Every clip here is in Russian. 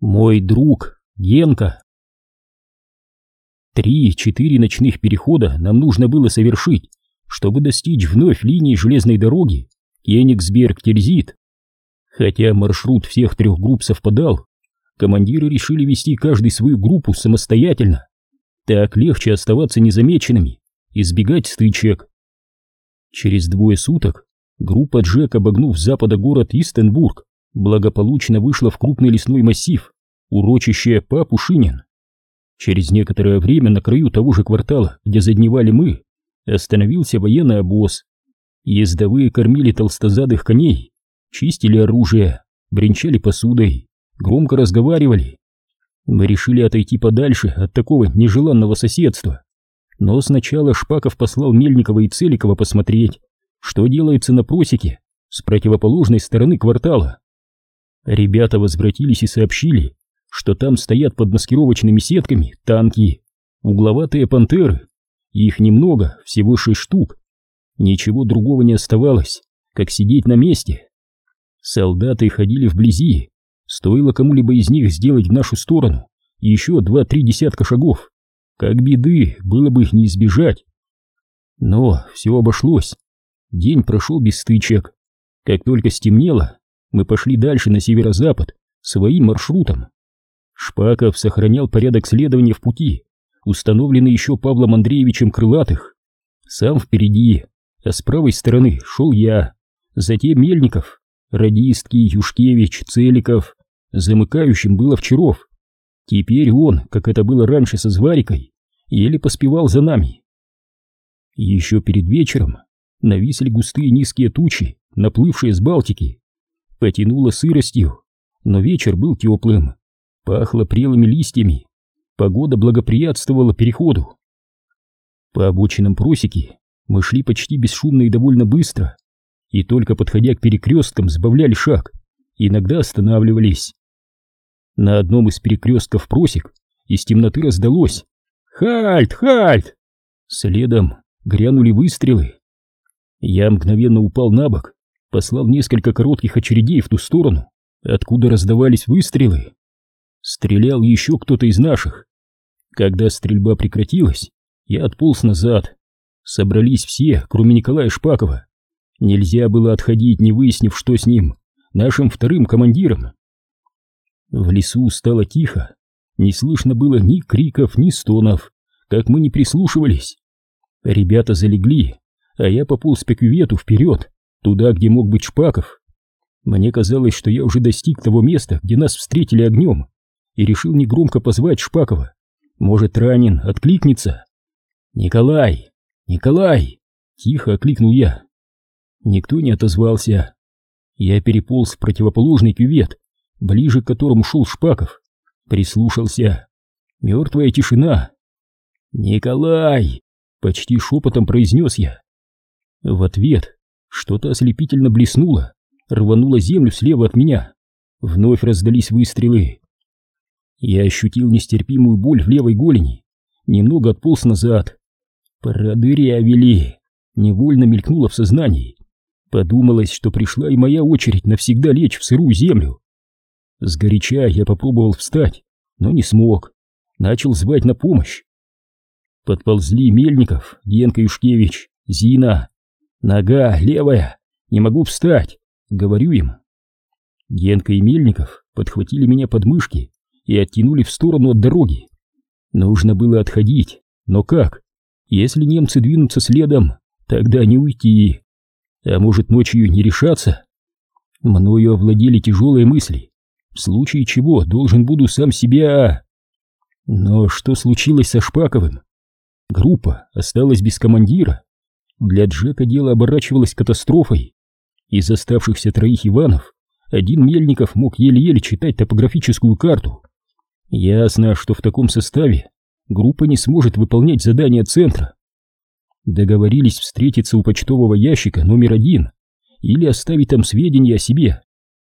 Мой друг Генка. 3-4 ночных перехода нам нужно было совершить, чтобы достичь вновь линии железной дороги Кенигсберг-Тильзит. Хотя маршрут всех трех групп совпадал, командиры решили вести каждый свою группу самостоятельно. Так легче оставаться незамеченными, избегать стычек. Через 2 суток группа Джек, обогнув с запада город Истенбург, благополучно вышла в крупный лесной массив, урочище Папушинин. Через некоторое время на краю того же квартала, где задневали мы, остановился военный обоз. Ездовые кормили толстозадых коней, чистили оружие, бренчали посудой, громко разговаривали. Мы решили отойти подальше от такого нежеланного соседства. Но сначала Шпаков послал Мельникова и Целикова посмотреть, что делается на просеке с противоположной стороны квартала. Ребята возвратились и сообщили, что там стоят под маскировочными сетками танки, угловатые пантеры. Их немного, всего 6 штук. Ничего другого не оставалось, как сидеть на месте. Солдаты ходили вблизи. Стоило кому-либо из них сделать в нашу сторону еще 2-3 десятка шагов, как беды было бы их не избежать. Но все обошлось. День прошел без стычек. Как только стемнело, мы пошли дальше на северо-запад своим маршрутом. Шпаков сохранял порядок следования в пути, установленный еще Павлом Андреевичем Крылатых. Сам впереди, а с правой стороны шел я, затем Мельников, Радистский, Юшкевич, Целиков, замыкающим был Овчаров. Теперь он, как это было раньше со Зварикой, еле поспевал за нами. Еще перед вечером нависли густые низкие тучи, наплывшие с Балтики. Потянуло сыростью, но вечер был теплым, пахло прелыми листьями, погода благоприятствовала переходу. По обочинам просеки мы шли почти бесшумно и довольно быстро, и только подходя к перекресткам сбавляли шаг, иногда останавливались. На одном из перекрестков просек из темноты раздалось «Хальт! Хальт!». Следом грянули выстрелы. Я мгновенно упал на бок, послал несколько коротких очередей в ту сторону, откуда раздавались выстрелы. Стрелял еще кто-то из наших. Когда стрельба прекратилась, я отполз назад. Собрались все, кроме Николая Шпакова. Нельзя было отходить, не выяснив, что с ним, нашим вторым командиром. В лесу стало тихо, не слышно было ни криков, ни стонов, как мы не прислушивались. Ребята залегли, а я пополз по кювету вперед, туда, где мог быть Шпаков. Мне казалось, что я уже достиг того места, где нас встретили огнем, и решил негромко позвать Шпакова. Может, ранен, откликнется. «Николай! Николай!» — тихо окликнул я. Никто не отозвался. Я переполз в противоположный кювет, ближе к которому шел Шпаков. Прислушался. Мертвая тишина. «Николай!» — почти шепотом произнес я. В ответ что-то ослепительно блеснуло, рвануло землю слева от меня. Вновь раздались выстрелы. Я ощутил нестерпимую боль в левой голени, немного отполз назад. Продырявили. Невольно мелькнуло в сознании. Подумалось, что пришла и моя очередь навсегда лечь в сырую землю. Сгоряча я попробовал встать, но не смог. Начал звать на помощь. Подползли Мельников, Генка Юшкевич, Зина. «Нога левая, не могу встать», — говорю им. Генка и Мельников подхватили меня под мышки и оттянули в сторону от дороги. Нужно было отходить, но как? Если немцы двинутся следом, тогда не уйти. А может, ночью не решаться? Мною овладели тяжелые мысли, в случае чего должен буду сам себя... Но что случилось со Шпаковым? Группа осталась без командира. Для Джека дело оборачивалось катастрофой. Из оставшихся 3 Иванов один Мельников мог еле-еле читать топографическую карту. Ясно, что в таком составе группа не сможет выполнять задания центра. Договорились встретиться у почтового ящика номер 1 или оставить там сведения о себе.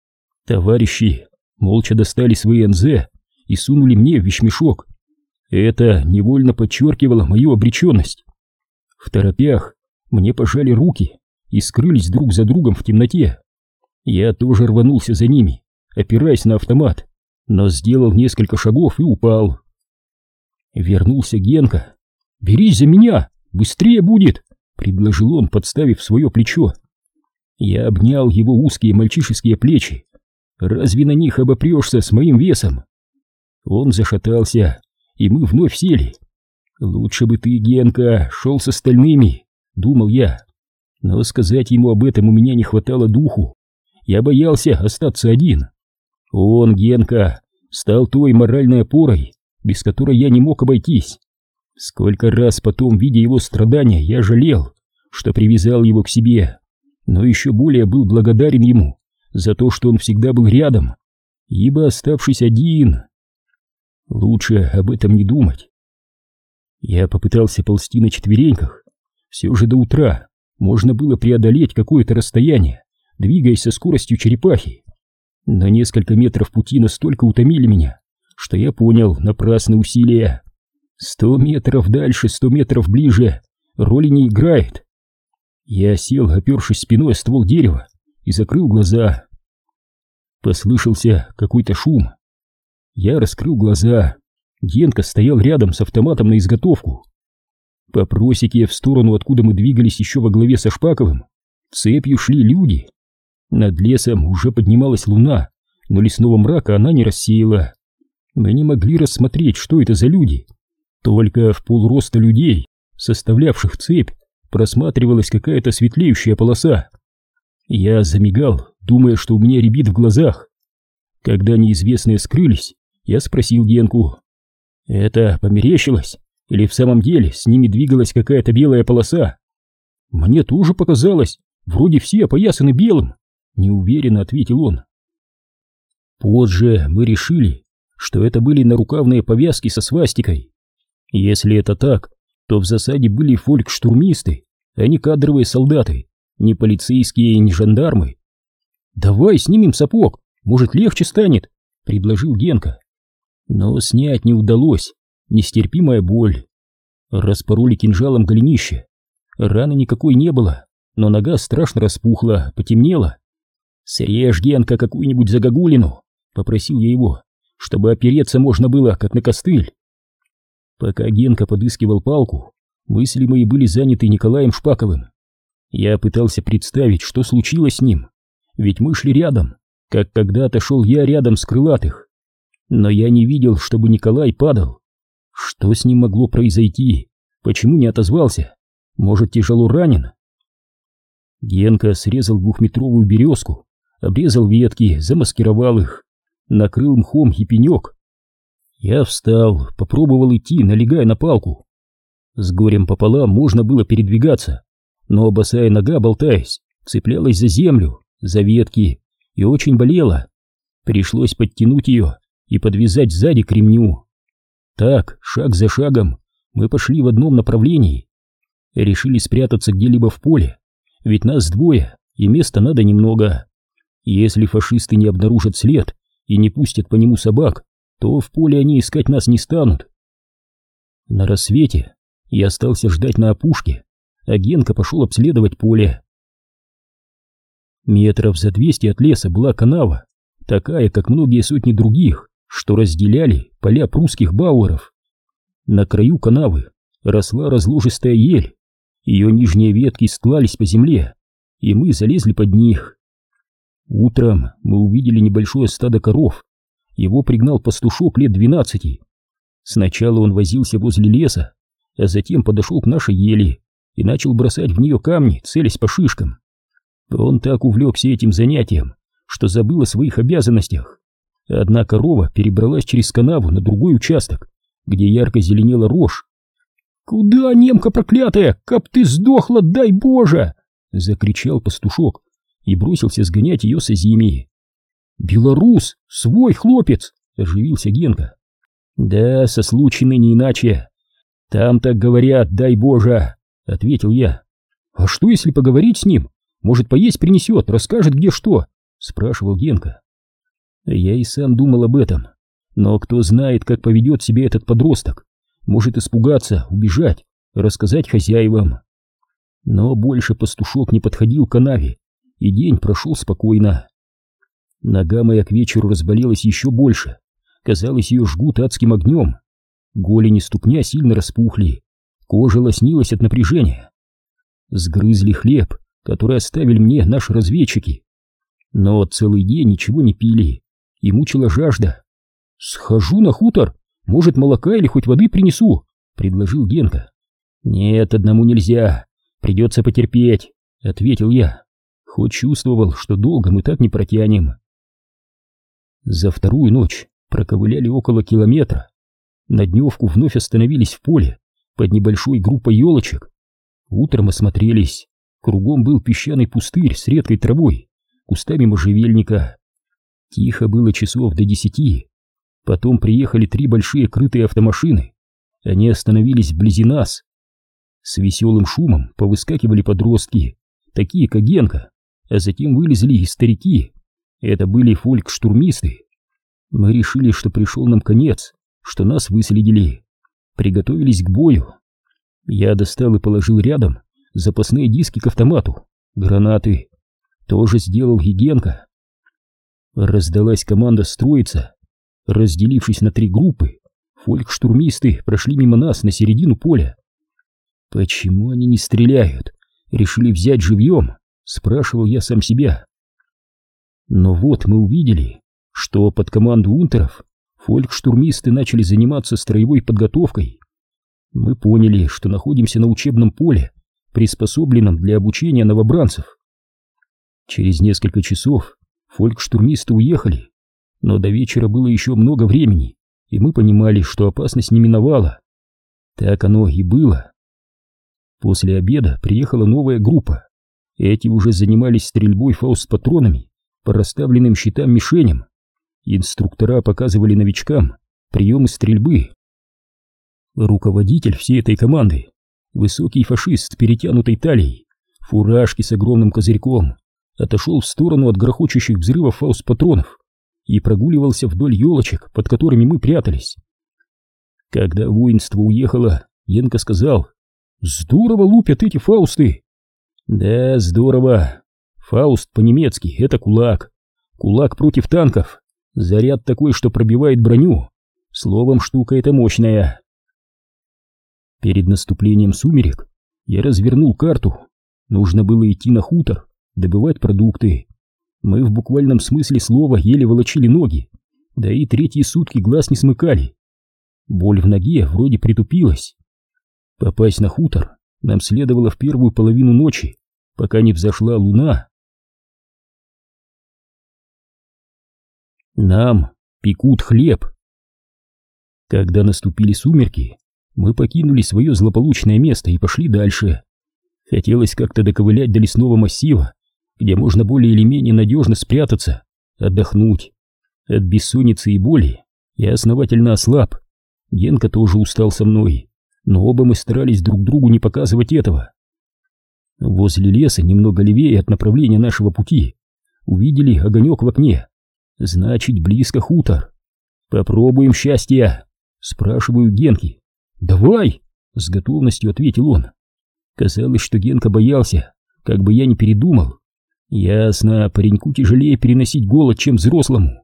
Товарищи молча достали свои НЗ и сунули мне в вещмешок. Это невольно подчеркивало мою обреченность. В торопях мне пожали руки и скрылись друг за другом в темноте. Я тоже рванулся за ними, опираясь на автомат, но сделал несколько шагов и упал. Вернулся Генка. «Берись за меня, быстрее будет!» — предложил он, подставив свое плечо. Я обнял его узкие мальчишеские плечи. Разве на них обопрешься с моим весом? Он зашатался, и мы вновь сели. «Лучше бы ты, Генка, шел с остальными», — думал я. Но сказать ему об этом у меня не хватало духу. Я боялся остаться один. Он, Генка, стал той моральной опорой, без которой я не мог обойтись. Сколько раз потом, видя его страдания, я жалел, что привязал его к себе, но еще более был благодарен ему за то, что он всегда был рядом, ибо, оставшись один, лучше об этом не думать. Я попытался ползти на четвереньках. Все же до утра можно было преодолеть какое-то расстояние, двигаясь со скоростью черепахи. Но несколько метров пути настолько утомили меня, что я понял напрасные усилия. 100 метров дальше, 100 метров ближе роли не играет. Я сел, опершись спиной о ствол дерева, и закрыл глаза. Послышался какой-то шум. Я раскрыл глаза. Генка стоял рядом с автоматом на изготовку. По просеке в сторону, откуда мы двигались еще во главе со Шпаковым, цепью шли люди. Над лесом уже поднималась луна, но лесного мрака она не рассеяла. Мы не могли рассмотреть, что это за люди. Только в полроста людей, составлявших цепь, просматривалась какая-то светлеющая полоса. Я замигал, думая, что у меня рябит в глазах. Когда неизвестные скрылись, я спросил Генку: «Это померещилось? Или в самом деле с ними двигалась какая-то белая полоса?» «Мне тоже показалось, вроде все опоясаны белым», — неуверенно ответил он. Позже мы решили, что это были нарукавные повязки со свастикой. Если это так, то в засаде были фолькштурмисты, а не кадровые солдаты, не полицейские и не жандармы. «Давай снимем сапог, может, легче станет», — предложил Генка. Но снять не удалось, нестерпимая боль. Распороли кинжалом голенище. Раны никакой не было, но нога страшно распухла, потемнела. «Срежь, Генка, какую-нибудь загогулину», — попросил я его, чтобы опереться можно было, как на костыль. Пока Генка подыскивал палку, мысли мои были заняты Николаем Шпаковым. Я пытался представить, что случилось с ним, ведь мы шли рядом, как когда-то шел я рядом с Крылатых. Но я не видел, чтобы Николай падал. Что с ним могло произойти? Почему не отозвался? Может, тяжело ранен? Генка срезал 2-метровую березку, обрезал ветки, замаскировал их, накрыл мхом и пенек. Я встал, попробовал идти, налегая на палку. С горем пополам можно было передвигаться, но босая нога, болтаясь, цеплялась за землю, за ветки и очень болела. Пришлось подтянуть ее и подвязать сзади к ремню. Так, шаг за шагом, мы пошли в одном направлении. Решили спрятаться где-либо в поле, ведь нас двое, и места надо немного. Если фашисты не обнаружат след и не пустят по нему собак, то в поле они искать нас не станут. На рассвете я остался ждать на опушке, а Генка пошел обследовать поле. Метров за 200 от леса была канава, такая, как многие сотни других, что разделяли поля прусских бауэров. На краю канавы росла разложистая ель, ее нижние ветки склались по земле, и мы залезли под них. Утром мы увидели небольшое стадо коров. Его пригнал пастушок лет 12. Сначала он возился возле леса, а затем подошел к нашей ели и начал бросать в нее камни, целясь по шишкам. Он так увлекся этим занятием, что забыл о своих обязанностях. Одна корова перебралась через канаву на другой участок, где ярко зеленела рожь. «Куда, немка проклятая, каб ты сдохла, дай Боже!» — закричал пастушок и бросился сгонять ее с озимии. «Белорус, свой хлопец!» — оживился Генка. «Да, сослученный не иначе. Там так говорят, дай Боже!» — ответил я. «А что, если поговорить с ним? Может, поесть принесет, расскажет, где что?» — спрашивал Генка. Я и сам думал об этом, но кто знает, как поведет себя этот подросток. Может испугаться, убежать, рассказать хозяевам. Но больше пастушок не подходил к канаве, и день прошел спокойно. Нога моя к вечеру разболелась еще больше, Казалось, ее жгут адским огнем. Голени ступня сильно распухли, кожа лоснилась от напряжения. Сгрызли хлеб, который оставили мне наши разведчики. Но целый день ничего не пили, и мучила жажда. «Схожу на хутор, может, молока или хоть воды принесу», — предложил Генка. «Нет, одному нельзя, придется потерпеть», — ответил я, хоть чувствовал, что долго мы так не протянем. За вторую ночь проковыляли около километра. На дневку вновь остановились в поле под небольшой группой елочек. Утром осмотрелись. Кругом был песчаный пустырь с редкой травой, кустами можжевельника. Тихо было часов до 10. Потом приехали 3 большие крытые автомашины. Они остановились вблизи нас. С веселым шумом повыскакивали подростки, такие как Генка, а затем вылезли и старики. Это были фолькштурмисты. Мы решили, что пришел нам конец, что нас выследили. Приготовились к бою. Я достал и положил рядом запасные диски к автомату, гранаты. Тоже сделал и Генка. Раздалась команда строиться. Разделившись на 3 группы, фолькштурмисты прошли мимо нас на середину поля. «Почему они не стреляют? Решили взять живьем?» — спрашивал я сам себя. Но вот мы увидели, что под команду унтеров фолькштурмисты начали заниматься строевой подготовкой. Мы поняли, что находимся на учебном поле, приспособленном для обучения новобранцев. Через несколько часов фолькштурмисты уехали, но до вечера было еще много времени, и мы понимали, что опасность не миновала. Так оно и было. После обеда приехала новая группа. Эти уже занимались стрельбой фауст-патронами по расставленным щитам-мишеням. Инструктора показывали новичкам приемы стрельбы. Руководитель всей этой команды, высокий фашист с перетянутой талией, фуражки с огромным козырьком, отошел в сторону от грохочущих взрывов фауст-патронов и прогуливался вдоль елочек, под которыми мы прятались. Когда воинство уехало, Генка сказал: «Здорово лупят эти фаусты!» «Да, здорово. Фауст по-немецки — это кулак. Кулак против танков. Заряд такой, что пробивает броню. Словом, штука эта мощная». Перед наступлением сумерек я развернул карту. Нужно было идти на хутор, добывать продукты. Мы в буквальном смысле слова еле волочили ноги, да и 3 сутки глаз не смыкали. Боль в ноге вроде притупилась. Попасть на хутор нам следовало в первую половину ночи, пока не взошла луна. Нам пекут хлеб. Когда наступили сумерки, мы покинули свое злополучное место и пошли дальше. Хотелось как-то доковылять до лесного массива, где можно более или менее надежно спрятаться, отдохнуть. От бессонницы и боли я основательно ослаб. Генка тоже устал со мной, но оба мы старались друг другу не показывать этого. Возле леса, немного левее от направления нашего пути, увидели огонек в окне. Значит, близко хутор. «Попробуем счастья?» — спрашиваю Генки. «Давай!» — с готовностью ответил он. Казалось, что Генка боялся, как бы я не передумал. Ясно, пареньку тяжелее переносить голод, чем взрослому.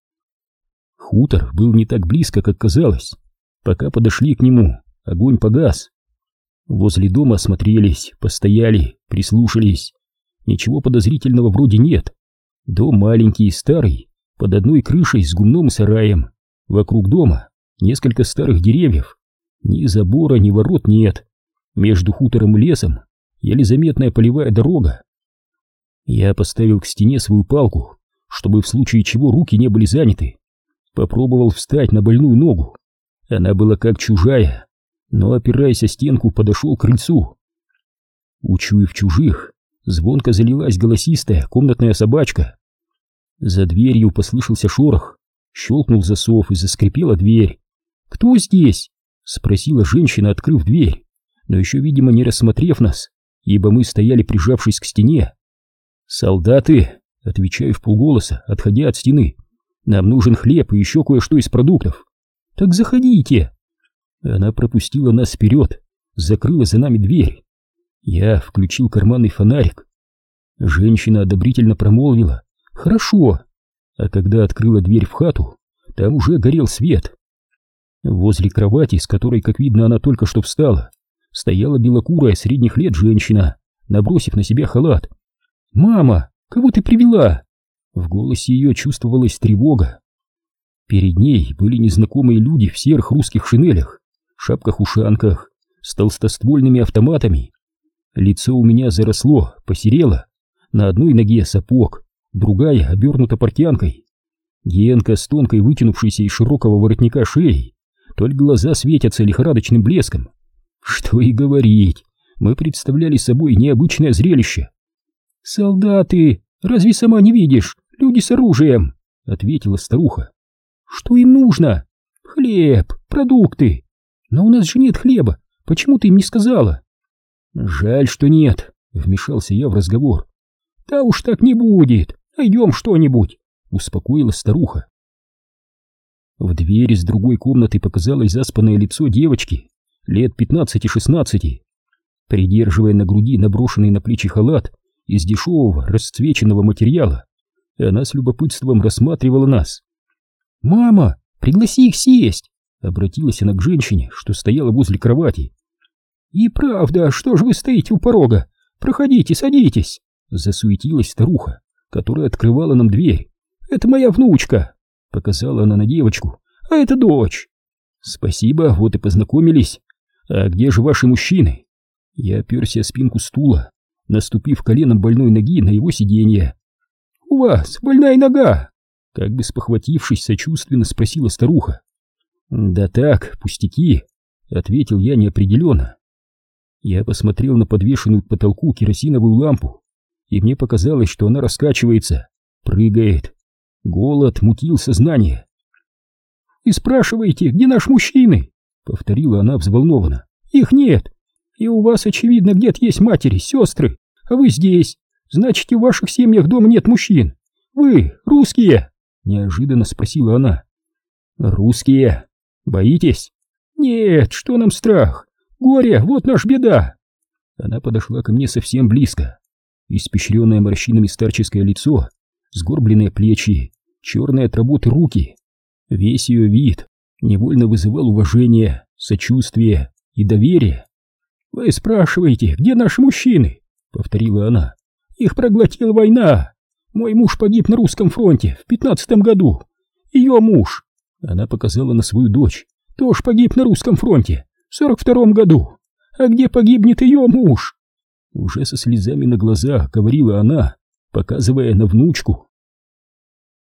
Хутор был не так близко, как казалось. Пока подошли к нему, огонь погас. Возле дома осмотрелись, постояли, прислушались. Ничего подозрительного вроде нет. Дом маленький, старый, под одной крышей с гумном и сараем. Вокруг дома несколько старых деревьев. Ни забора, ни ворот нет. Между хутором и лесом еле заметная полевая дорога. Я поставил к стене свою палку, чтобы в случае чего руки не были заняты. Попробовал встать на больную ногу. Она была как чужая, но, опираясь о стенку, подошел к крыльцу. Учуяв чужих, звонко залилась голосистая комнатная собачка. За дверью послышался шорох, щелкнул засов и заскрипела дверь. «Кто здесь?» — спросила женщина, открыв дверь, но еще, видимо, не рассмотрев нас, ибо мы стояли, прижавшись к стене. «Солдаты!» — отвечаю вполголоса, отходя от стены. «Нам нужен хлеб и еще кое-что из продуктов». «Так заходите!» Она пропустила нас вперед, закрыла за нами дверь. Я включил карманный фонарик. Женщина одобрительно промолвила: «Хорошо». А когда открыла дверь в хату, там уже горел свет. Возле кровати, с которой, как видно, она только что встала, стояла белокурая средних лет женщина, набросив на себя халат. «Мама, кого ты привела?» В голосе ее чувствовалась тревога. Перед ней были незнакомые люди в серых русских шинелях, шапках-ушанках, с толстоствольными автоматами. Лицо у меня заросло, посерело, на одной ноге сапог, другая обернута портянкой. Генка с тонкой вытянувшейся из широкого воротника шеей, только глаза светятся лихорадочным блеском. Что и говорить, мы представляли собой необычное зрелище. «Солдаты, разве сама не видишь? Люди с оружием!» — ответила старуха. «Что им нужно? Хлеб, продукты. Но у нас же нет хлеба, почему ты им не сказала?» «Жаль, что нет», — вмешался я в разговор. «Да уж так не будет, найдем что-нибудь», — успокоила старуха. В двери с другой комнаты показалось заспанное лицо девочки, лет 15-16. Придерживая на груди наброшенный на плечи халат из дешевого расцвеченного материала, она с любопытством рассматривала нас. «Мама, пригласи их сесть!» — обратилась она к женщине, что стояла возле кровати. «И правда, что ж вы стоите у порога? Проходите, садитесь!» — засуетилась старуха, которая открывала нам дверь. «Это моя внучка!» — показала она на девочку. «А это дочь!» «Спасибо, вот и познакомились. А где же ваши мужчины?» Я оперся о спинку стула, наступив коленом больной ноги на его сиденье. «У вас больная нога!» — как бы спохватившись, сочувственно спросила старуха. «Да так, пустяки!» — ответил я неопределенно. Я посмотрел на подвешенную к потолку керосиновую лампу, и мне показалось, что она раскачивается, прыгает. Голод мутил сознание. «И спрашиваете, где наши мужчины?» — повторила она взволнованно. «Их нет. И у вас, очевидно, где-то есть матери, сестры, а вы здесь. Значит, и в ваших семьях дома нет мужчин. Вы русские?» — неожиданно спросила она. «Русские? Боитесь?» «Нет, что нам страх? Горе, вот наша беда!» Она подошла ко мне совсем близко. Испещренное морщинами старческое лицо, сгорбленные плечи, черные от работы руки. Весь ее вид невольно вызывал уважение, сочувствие и доверие. «Вы спрашиваете, где наши мужчины?» — повторила она. «Их проглотила война. Мой муж погиб на русском фронте в 15-м году. Ее муж», — она показала на свою дочь, — «тоже погиб на русском фронте в 42-м году. А где погибнет ее муж?» Уже со слезами на глазах говорила она, показывая на внучку.